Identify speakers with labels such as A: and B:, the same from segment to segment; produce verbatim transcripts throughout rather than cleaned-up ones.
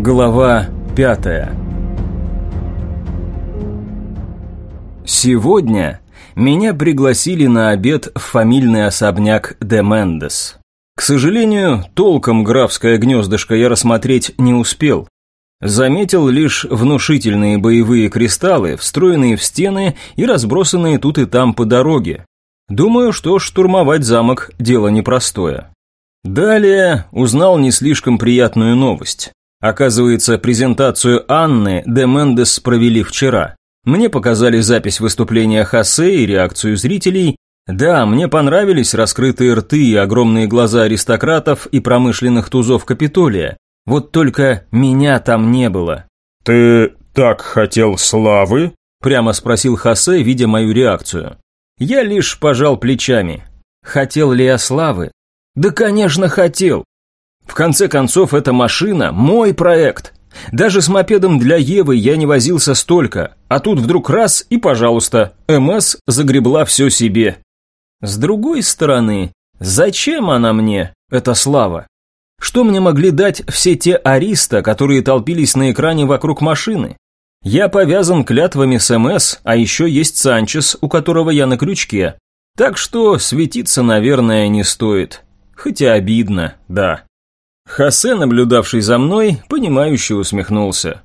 A: Глава пятая. Сегодня меня пригласили на обед в фамильный особняк де Мендес. К сожалению, толком графское гнездышко я рассмотреть не успел. Заметил лишь внушительные боевые кристаллы, встроенные в стены и разбросанные тут и там по дороге. Думаю, что штурмовать замок – дело непростое. Далее узнал не слишком приятную новость. Оказывается, презентацию Анны де Мендес провели вчера. Мне показали запись выступления Хосе и реакцию зрителей. Да, мне понравились раскрытые рты и огромные глаза аристократов и промышленных тузов Капитолия. Вот только меня там не было.
B: «Ты так хотел славы?» –
A: прямо спросил Хосе, видя мою реакцию. Я лишь пожал плечами. Хотел ли я славы? Да, конечно, хотел. В конце концов, эта машина – мой проект. Даже с мопедом для Евы я не возился столько, а тут вдруг раз и, пожалуйста, МС загребла все себе. С другой стороны, зачем она мне, эта слава? Что мне могли дать все те ариста, которые толпились на экране вокруг машины? Я повязан клятвами с МС, а еще есть Санчес, у которого я на крючке. Так что светиться, наверное, не стоит. Хотя обидно, да. Хосе, наблюдавший за мной, понимающе усмехнулся.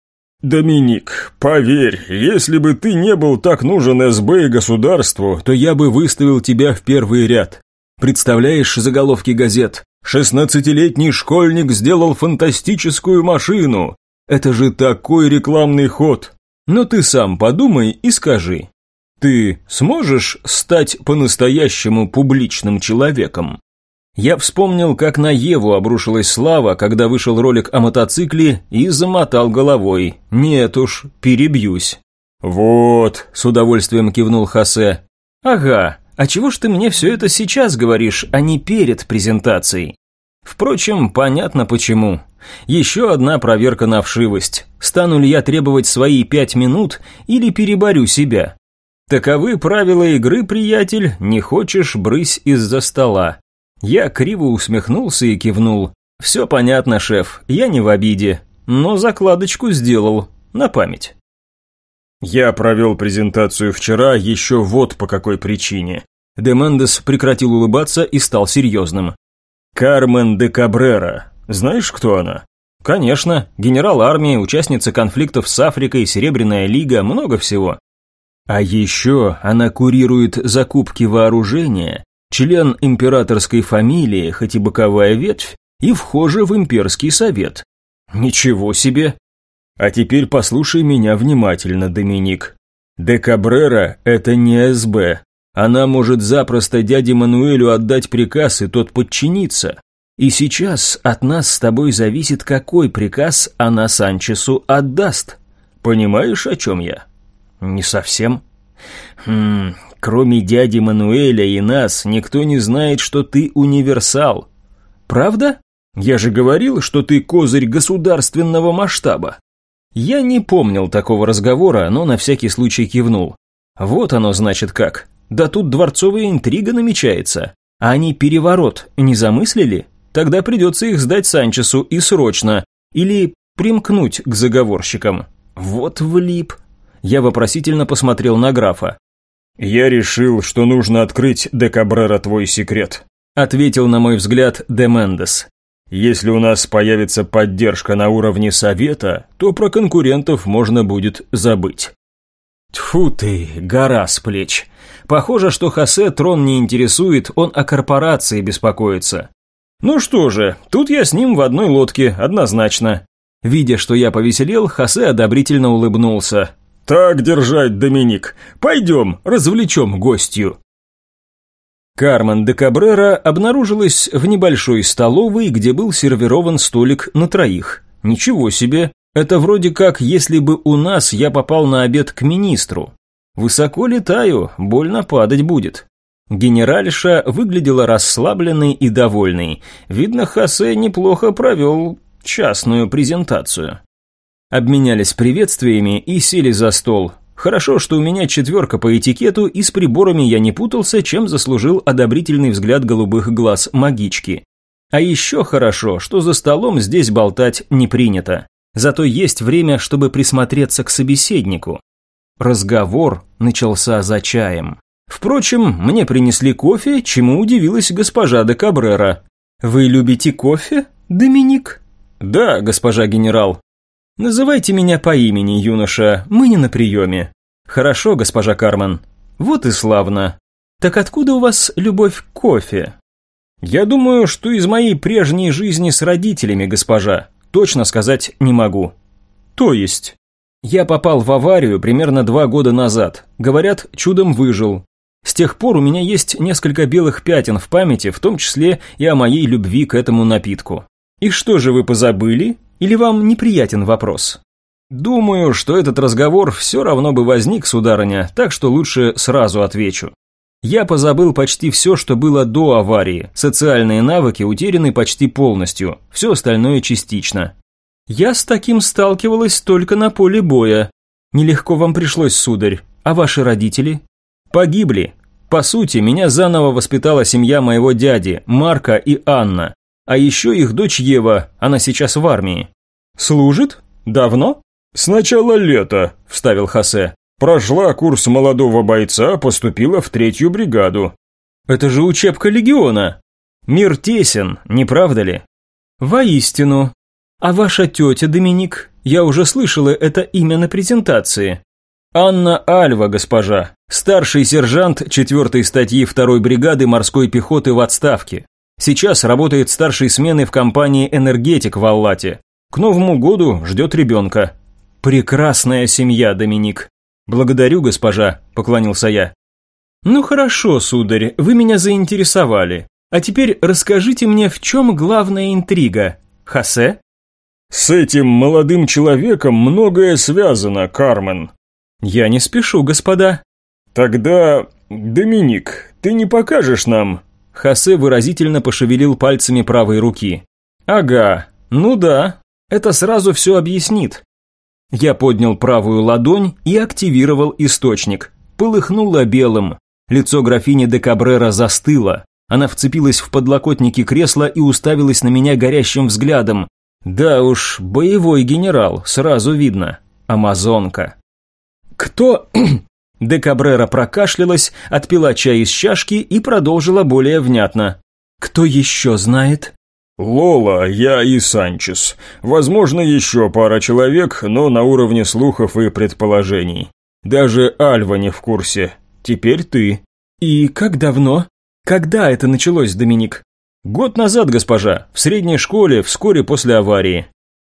B: «Доминик, поверь, если бы ты не был так нужен СБ и государству, то я бы выставил тебя в первый ряд. Представляешь заголовки газет? шестнадцатилетний школьник сделал фантастическую машину. Это же такой рекламный ход. Но ты сам подумай и скажи. Ты сможешь стать по-настоящему публичным человеком?» Я вспомнил, как на Еву обрушилась слава, когда вышел ролик о мотоцикле, и замотал головой. Нет уж, перебьюсь. «Вот», – с удовольствием кивнул Хосе.
A: «Ага, а чего ж ты мне все это сейчас говоришь, а не перед презентацией?» Впрочем, понятно почему. Еще одна проверка на вшивость. Стану ли я требовать свои пять минут или переборю себя? Таковы правила игры, приятель, не хочешь – брысь из-за стола. Я криво усмехнулся и кивнул. «Все понятно, шеф, я не в обиде, но закладочку сделал, на память».
B: «Я провел презентацию вчера еще вот по какой причине».
A: Де Мендес прекратил улыбаться и стал серьезным.
B: «Кармен де Кабрера. Знаешь, кто она?»
A: «Конечно, генерал армии, участница конфликтов с Африкой, Серебряная лига, много всего». «А еще она курирует закупки вооружения». Член императорской фамилии, хоть и боковая ветвь, и вхожа в имперский совет. Ничего себе! А теперь послушай меня внимательно, Доминик. Де Кабрера – это не СБ. Она может запросто дяде Мануэлю отдать приказ, и тот подчинится. И сейчас от нас с тобой зависит, какой приказ она Санчесу отдаст. Понимаешь, о чем я? Не совсем. Хм... Кроме дяди Мануэля и нас, никто не знает, что ты универсал. Правда? Я же говорил, что ты козырь государственного масштаба. Я не помнил такого разговора, но на всякий случай кивнул. Вот оно значит как. Да тут дворцовая интрига намечается. А они переворот не замыслили? Тогда придется их сдать Санчесу и срочно. Или примкнуть к заговорщикам. Вот влип. Я вопросительно посмотрел на графа.
B: «Я решил, что нужно открыть, де Кабрера, твой секрет», – ответил, на мой взгляд, де Мендес. «Если у нас появится поддержка на уровне совета, то про конкурентов можно будет забыть».
A: Тьфу ты, гора с плеч. Похоже, что Хосе трон не интересует, он о корпорации беспокоится. Ну что же, тут я с ним в одной лодке, однозначно. Видя, что я повеселел, Хосе одобрительно улыбнулся.
B: «Так держать, Доминик. Пойдем, развлечем гостью».
A: Кармен де Кабрера обнаружилась в небольшой столовой, где был сервирован столик на троих. Ничего себе, это вроде как, если бы у нас я попал на обед к министру. Высоко летаю, больно падать будет. Генеральша выглядела расслабленной и довольной. Видно, Хосе неплохо провел частную презентацию. Обменялись приветствиями и сели за стол. Хорошо, что у меня четверка по этикету, и с приборами я не путался, чем заслужил одобрительный взгляд голубых глаз магички. А еще хорошо, что за столом здесь болтать не принято. Зато есть время, чтобы присмотреться к собеседнику. Разговор начался за чаем. Впрочем, мне принесли кофе, чему удивилась госпожа де Кабрера. «Вы любите кофе, Доминик?» «Да, госпожа генерал». «Называйте меня по имени, юноша, мы не на приеме». «Хорошо, госпожа Кармен». «Вот и славно. Так откуда у вас любовь к кофе?» «Я думаю, что из моей прежней жизни с родителями, госпожа. Точно сказать не могу». «То есть?» «Я попал в аварию примерно два года назад. Говорят, чудом выжил. С тех пор у меня есть несколько белых пятен в памяти, в том числе и о моей любви к этому напитку». «И что же вы позабыли? Или вам неприятен вопрос?» «Думаю, что этот разговор все равно бы возник, сударыня, так что лучше сразу отвечу. Я позабыл почти все, что было до аварии, социальные навыки утеряны почти полностью, все остальное частично. Я с таким сталкивалась только на поле боя. Нелегко вам пришлось, сударь. А ваши родители?» «Погибли. По сути, меня заново воспитала семья моего дяди, Марка и Анна. А еще их дочь Ева, она сейчас в армии». «Служит? Давно?»
B: «С начала лета», – вставил Хосе. «Прошла курс молодого бойца, поступила в третью бригаду».
A: «Это же учебка легиона. Мир тесен, не правда ли?» «Воистину. А ваша тетя, Доминик? Я уже слышала это имя на презентации». «Анна Альва, госпожа. Старший сержант четвертой статьи второй бригады морской пехоты в отставке. Сейчас работает старшей смены в компании «Энергетик» в Аллате. К Новому году ждет ребенка». «Прекрасная семья, Доминик». «Благодарю, госпожа», – поклонился я. «Ну хорошо, сударь, вы меня заинтересовали. А теперь расскажите мне, в чем главная интрига, Хосе?»
B: «С этим молодым человеком многое связано, Кармен».
A: «Я не спешу, господа».
B: «Тогда, Доминик, ты не покажешь нам?»
A: Хосе выразительно пошевелил пальцами правой руки. «Ага, ну да, это сразу все объяснит». Я поднял правую ладонь и активировал источник. Полыхнуло белым. Лицо графини де Кабрера застыло. Она вцепилась в подлокотники кресла и уставилась на меня горящим взглядом. Да уж, боевой генерал, сразу видно. Амазонка. «Кто?» Де Кабрера прокашлялась, отпила чай из чашки и продолжила более внятно. «Кто еще знает?»
B: «Лола, я и Санчес. Возможно, еще пара человек, но на уровне слухов и предположений. Даже Альва не в курсе. Теперь ты».
A: «И как давно? Когда это началось, Доминик?»
B: «Год назад, госпожа, в средней школе, вскоре после аварии».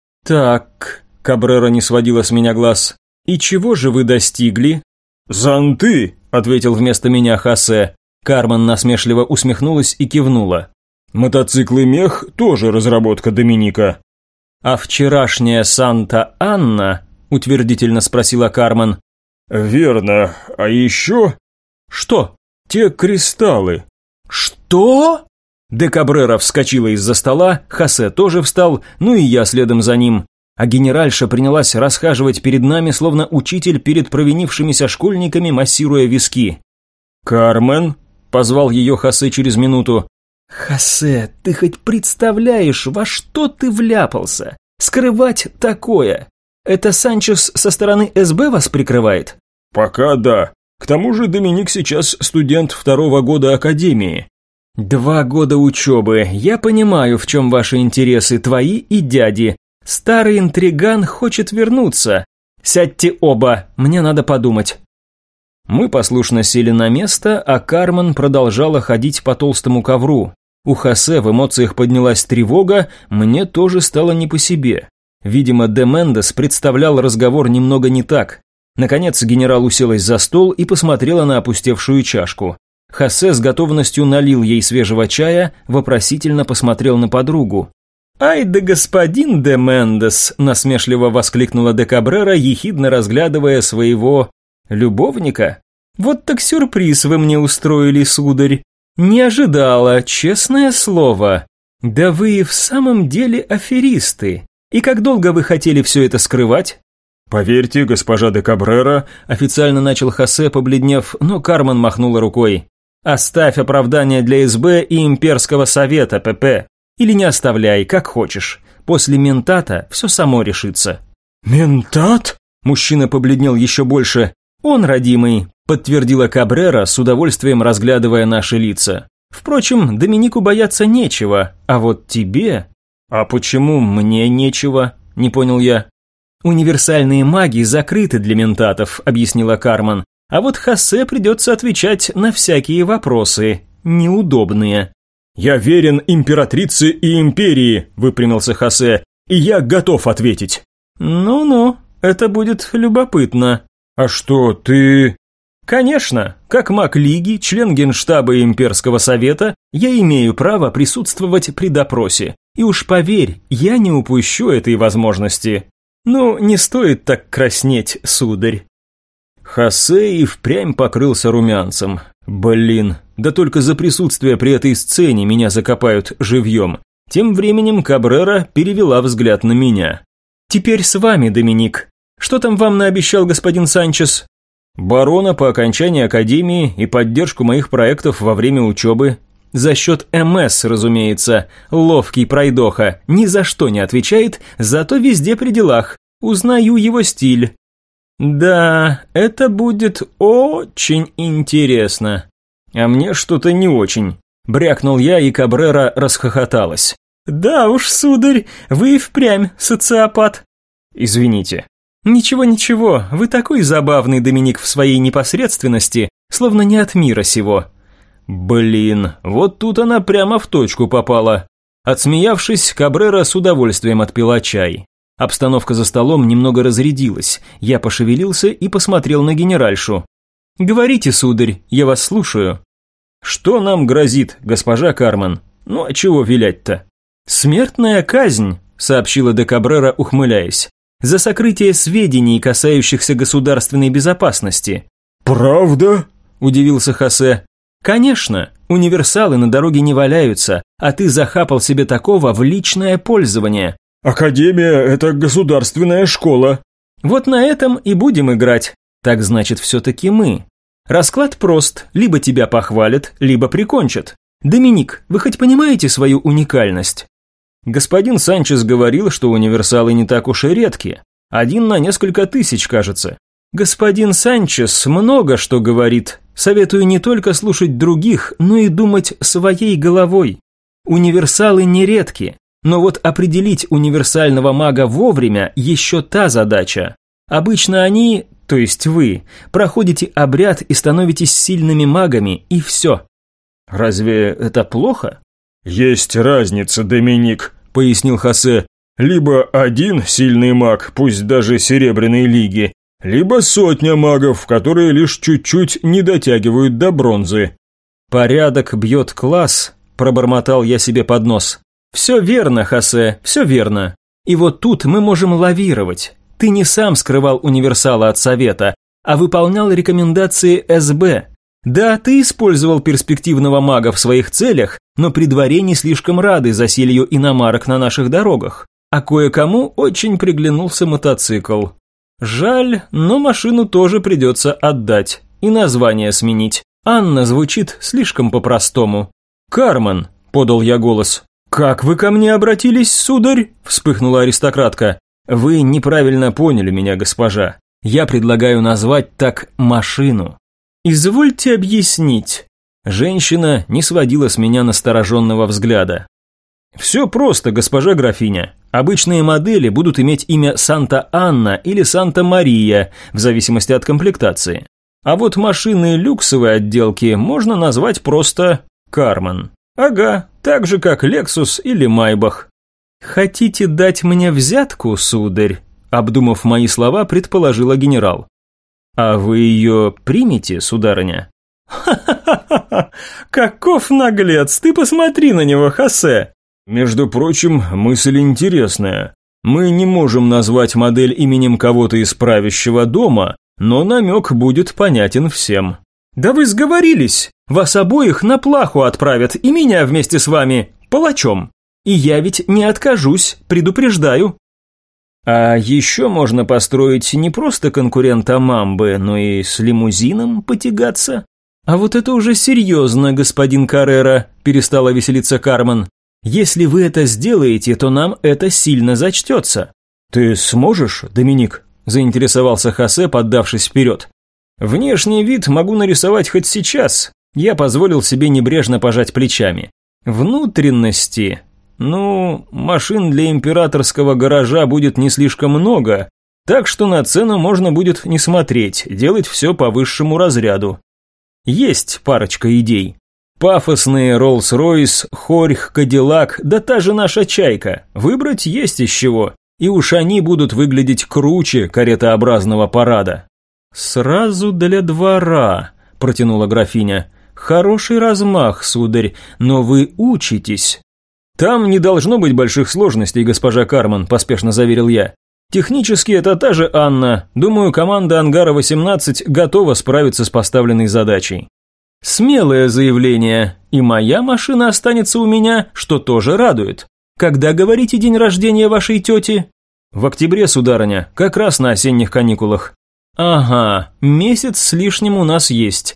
A: «Так», – Кабрера не сводила с меня глаз. «И чего же вы достигли?»
B: «Зонты», – ответил вместо меня Хосе.
A: Кармен насмешливо усмехнулась и кивнула.
B: «Мотоциклы-мех тоже разработка Доминика».
A: «А вчерашняя Санта-Анна?» – утвердительно спросила Кармен.
B: «Верно. А еще...»
A: «Что?»
B: «Те кристаллы».
A: «Что?» Де Кабрера вскочила из-за стола, Хосе тоже встал, ну и я следом за ним. А генеральша принялась расхаживать перед нами, словно учитель перед провинившимися школьниками, массируя виски.
B: «Кармен?» – позвал ее Хосе через минуту.
A: «Хосе, ты хоть представляешь, во что ты вляпался? Скрывать такое? Это Санчес со стороны эс бэ вас прикрывает?»
B: «Пока да. К тому же Доминик сейчас студент второго года академии».
A: «Два года учебы. Я понимаю, в чем ваши интересы, твои и дяди. Старый интриган хочет вернуться. Сядьте оба, мне надо подумать». Мы послушно сели на место, а Кармен продолжала ходить по толстому ковру. У Хосе в эмоциях поднялась тревога, мне тоже стало не по себе. Видимо, де Мендес представлял разговор немного не так. Наконец генерал уселась за стол и посмотрела на опустевшую чашку. Хосе с готовностью налил ей свежего чая, вопросительно посмотрел на подругу. «Ай да господин де Мендес!» – насмешливо воскликнула де Кабрера, ехидно разглядывая своего... любовника? «Вот так сюрприз вы мне устроили, сударь. Не ожидала, честное слово. Да вы и в самом деле аферисты. И как долго вы хотели все это скрывать?»
B: «Поверьте, госпожа де Кабрера», – официально начал Хосе, побледнев, но Кармен махнула рукой.
A: «Оставь оправдание для эс бэ и имперского совета, ПП. Или не оставляй, как хочешь. После ментата все само решится».
B: «Ментат?»
A: Мужчина побледнел еще больше. «Он, родимый», – подтвердила Кабрера, с удовольствием разглядывая наши лица. «Впрочем, Доминику бояться нечего, а вот тебе...» «А почему мне нечего?» – не понял я. «Универсальные маги закрыты для ментатов», – объяснила Кармен. «А вот Хосе придется отвечать на всякие вопросы, неудобные».
B: «Я верен императрице и империи», – выпрямился Хосе, – «и я готов ответить».
A: «Ну-ну, это будет любопытно».
B: «А что, ты...»
A: «Конечно, как маг Лиги, член Генштаба и Имперского совета, я имею право присутствовать при допросе. И уж поверь, я не упущу этой возможности. Ну, не стоит так краснеть, сударь». Хосе и впрямь покрылся румянцем. Блин, да только за присутствие при этой сцене меня закопают живьем. Тем временем Кабрера перевела взгляд на меня. «Теперь с вами, Доминик. Что там вам наобещал господин Санчес?» «Барона по окончании академии и поддержку моих проектов во время учебы. За счет МС, разумеется. Ловкий пройдоха, ни за что не отвечает, зато везде при делах. Узнаю его стиль». «Да, это будет очень интересно». «А мне что-то не очень», – брякнул я, и Кабрера расхохоталась. «Да уж, сударь, вы и впрямь социопат». «Извините». «Ничего-ничего, вы такой забавный, Доминик, в своей непосредственности, словно не от мира сего». Блин, вот тут она прямо в точку попала. Отсмеявшись, Кабрера с удовольствием отпила чай. Обстановка за столом немного разрядилась. Я пошевелился и посмотрел на генеральшу. «Говорите, сударь, я вас слушаю». «Что нам грозит, госпожа Кармен? Ну, а чего вилять-то?» «Смертная казнь», – сообщила де Кабрера, ухмыляясь, «за сокрытие сведений, касающихся государственной безопасности».
B: «Правда?»
A: – удивился Хосе. «Конечно, универсалы на дороге не валяются, а ты захапал себе такого в личное пользование».
B: «Академия – это государственная школа».
A: «Вот на этом и будем играть. Так значит, все-таки мы. Расклад прост, либо тебя похвалят, либо прикончат. Доминик, вы хоть понимаете свою уникальность?» Господин Санчес говорил, что универсалы не так уж и редки. Один на несколько тысяч, кажется. Господин Санчес много что говорит. Советую не только слушать других, но и думать своей головой. Универсалы нередки, но вот определить универсального мага вовремя еще та задача. Обычно они, то есть вы, проходите обряд и становитесь сильными магами, и все. Разве это плохо?
B: «Есть разница, Доминик», – пояснил Хосе. «Либо один сильный маг, пусть даже Серебряной Лиги, либо сотня магов, которые лишь чуть-чуть не дотягивают до бронзы».
A: «Порядок бьет класс», – пробормотал я себе под нос. «Все верно, Хосе, все верно. И вот тут мы можем лавировать. Ты не сам скрывал универсала от совета, а выполнял рекомендации эс бэ. Да, ты использовал перспективного мага в своих целях, но при дворе не слишком рады заселью иномарок на наших дорогах. А кое-кому очень приглянулся мотоцикл. Жаль, но машину тоже придется отдать и название сменить. Анна звучит слишком по-простому». «Кармен», – подал я голос. «Как вы ко мне обратились, сударь?» – вспыхнула аристократка. «Вы неправильно поняли меня, госпожа. Я предлагаю назвать так машину». «Извольте объяснить». Женщина не сводила с меня настороженного взгляда. «Все просто, госпожа графиня. Обычные модели будут иметь имя Санта-Анна или Санта-Мария, в зависимости от комплектации. А вот машины люксовой отделки можно назвать просто Кармен. Ага, так же как Лексус или Майбах». «Хотите дать мне взятку, сударь?» Обдумав мои слова, предположила генерал. «А вы ее примете, сударыня?» «Ха-ха-ха! Каков наглец! Ты посмотри на него, Хосе!»
B: «Между прочим, мысль интересная. Мы не можем назвать модель именем кого-то из правящего дома, но намек будет понятен всем».
A: «Да вы сговорились! Вас обоих на плаху отправят, и меня вместе с вами, палачом. И я ведь не откажусь, предупреждаю». «А еще можно построить не просто конкурента Мамбы, но и с лимузином потягаться». «А вот это уже серьезно, господин Каррера», – перестала веселиться Кармен. Если вы это сделаете, то нам это сильно зачтется». «Ты сможешь, Доминик?» – заинтересовался Хосе, поддавшись вперед. «Внешний вид могу нарисовать хоть сейчас». Я позволил себе небрежно пожать плечами. «Внутренности? Ну, машин для императорского гаража будет не слишком много, так что на цену можно будет не смотреть, делать все по высшему разряду. Есть парочка идей. Пафосные Роллс-Ройс, Хорьх, Кадиллак, да та же наша Чайка. Выбрать есть из чего. И уж они будут выглядеть круче каретообразного парада». «Сразу для двора», – протянула графиня. «Хороший размах, сударь, но вы учитесь». «Там не должно быть больших сложностей, госпожа Карман», – поспешно заверил я. «Технически это та же Анна. Думаю, команда Ангара восемнадцать готова справиться с поставленной задачей». «Смелое заявление, и моя машина останется у меня, что тоже радует. Когда, говорите, день рождения вашей тети?» «В октябре, сударыня, как раз на осенних каникулах». «Ага, месяц с лишним у нас есть.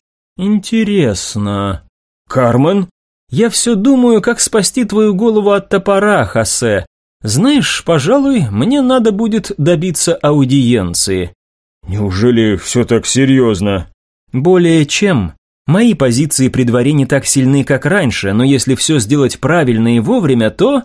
A: Интересно». «Кармен?» «Я все думаю, как спасти твою голову от топора, Хосе. Знаешь, пожалуй, мне надо будет добиться аудиенции».
B: «Неужели все так серьезно?»
A: «Более чем. Мои позиции при дворе не так сильны, как раньше, но если все сделать правильно и вовремя, то...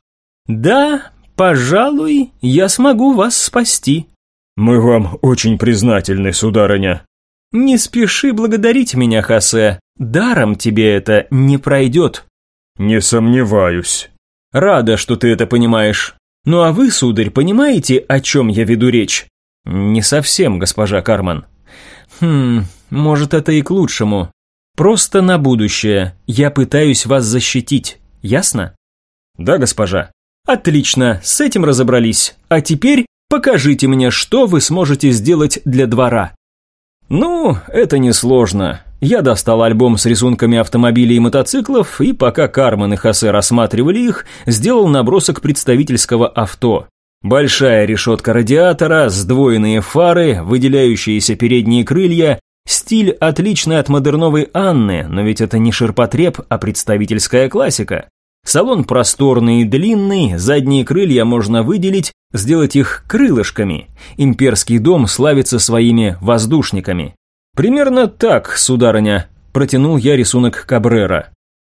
A: Да, пожалуй, я смогу вас спасти».
B: «Мы вам очень признательны, сударыня».
A: «Не спеши благодарить меня, Хосе. Даром тебе это не пройдет».
B: «Не сомневаюсь».
A: «Рада, что ты это понимаешь. Ну а вы, сударь, понимаете, о чем я веду речь?» «Не совсем, госпожа Карман». «Хм, может, это и к лучшему. Просто на будущее. Я пытаюсь вас защитить. Ясно?» «Да, госпожа». «Отлично, с этим разобрались. А теперь покажите мне, что вы сможете сделать для двора». «Ну, это несложно». Я достал альбом с рисунками автомобилей и мотоциклов, и пока Кармен и Хосе рассматривали их, сделал набросок представительского авто. Большая решетка радиатора, сдвоенные фары, выделяющиеся передние крылья. Стиль отличный от модерновой Анны, но ведь это не ширпотреб, а представительская классика. Салон просторный и длинный, задние крылья можно выделить, сделать их крылышками. Имперский дом славится своими воздушниками. «Примерно так, сударыня», – протянул я рисунок Кабрера.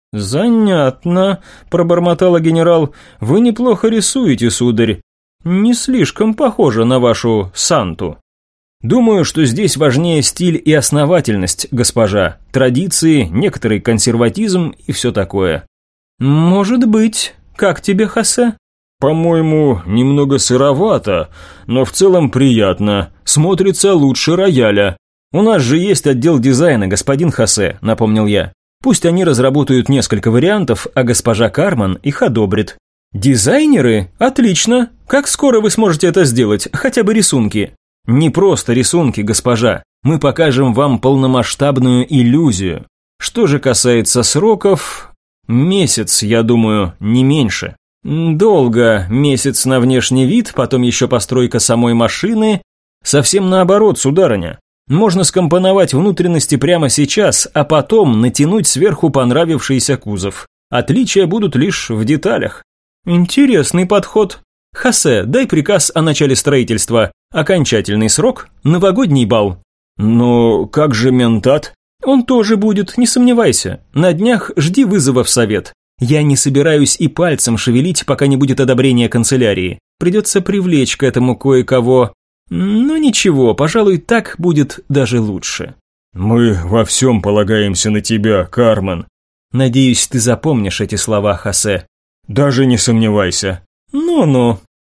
A: «Занятно», – пробормотала генерал, – «вы неплохо рисуете, сударь. Не слишком похоже на вашу Санту». «Думаю, что здесь важнее стиль и основательность, госпожа, традиции, некоторый консерватизм и все такое». «Может быть. Как тебе, Хосе?»
B: «По-моему, немного сыровато, но в целом приятно. Смотрится лучше рояля».
A: «У нас же есть отдел дизайна, господин Хосе», – напомнил я. «Пусть они разработают несколько вариантов, а госпожа Карман их одобрит». «Дизайнеры? Отлично. Как скоро вы сможете это сделать? Хотя бы рисунки?» «Не просто рисунки, госпожа. Мы покажем вам полномасштабную иллюзию. Что же касается сроков... Месяц, я думаю, не меньше». «Долго. Месяц на внешний вид, потом еще постройка самой машины. Совсем наоборот, сударыня. Можно скомпоновать внутренности прямо сейчас, а потом натянуть сверху понравившийся кузов. Отличия будут лишь в деталях». «Интересный подход. Хосе, дай приказ о начале строительства. Окончательный срок – новогодний бал».
B: «Но как же ментат?»
A: «Он тоже будет, не сомневайся. На днях жди вызова в совет. Я не собираюсь и пальцем шевелить, пока не будет одобрения канцелярии. Придется привлечь к этому кое-кого. Но ничего, пожалуй, так будет даже лучше».
B: «Мы во всем полагаемся на тебя, Кармен».
A: «Надеюсь, ты запомнишь эти слова, Хосе».
B: «Даже не сомневайся».
A: «Ну-ну».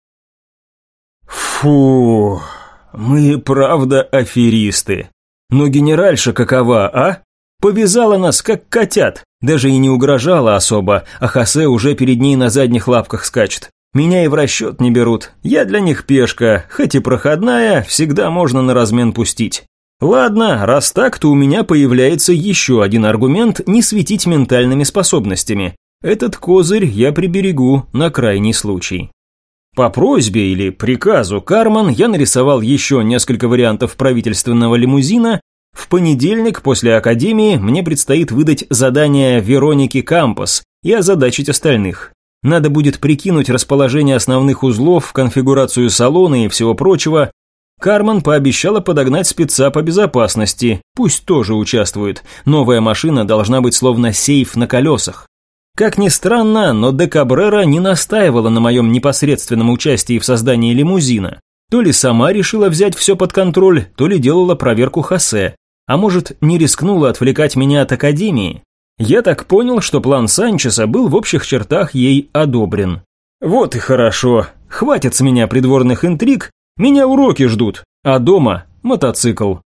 B: Фу,
A: мы правда аферисты. Но генеральша какова, а? Повязала нас, как котят. Даже и не угрожала особо, а Хосе уже перед ней на задних лапках скачет. Меня и в расчет не берут. Я для них пешка, хоть и проходная, всегда можно на размен пустить. Ладно, раз так, то у меня появляется еще один аргумент не светить ментальными способностями. Этот козырь я приберегу на крайний случай. По просьбе или приказу Карман я нарисовал еще несколько вариантов правительственного лимузина. В понедельник после академии мне предстоит выдать задание Веронике Кампос и озадачить остальных. Надо будет прикинуть расположение основных узлов, конфигурацию салона и всего прочего. Кармен пообещала подогнать спеца по безопасности, пусть тоже участвует. Новая машина должна быть словно сейф на колесах. Как ни странно, но де Кабрера не настаивала на моем непосредственном участии в создании лимузина. То ли сама решила взять все под контроль, то ли делала проверку Хосе. А может, не рискнула отвлекать меня от академии? Я так понял, что план Санчеса был в общих чертах ей одобрен. Вот и хорошо. Хватит с меня придворных интриг, меня уроки ждут, а дома мотоцикл.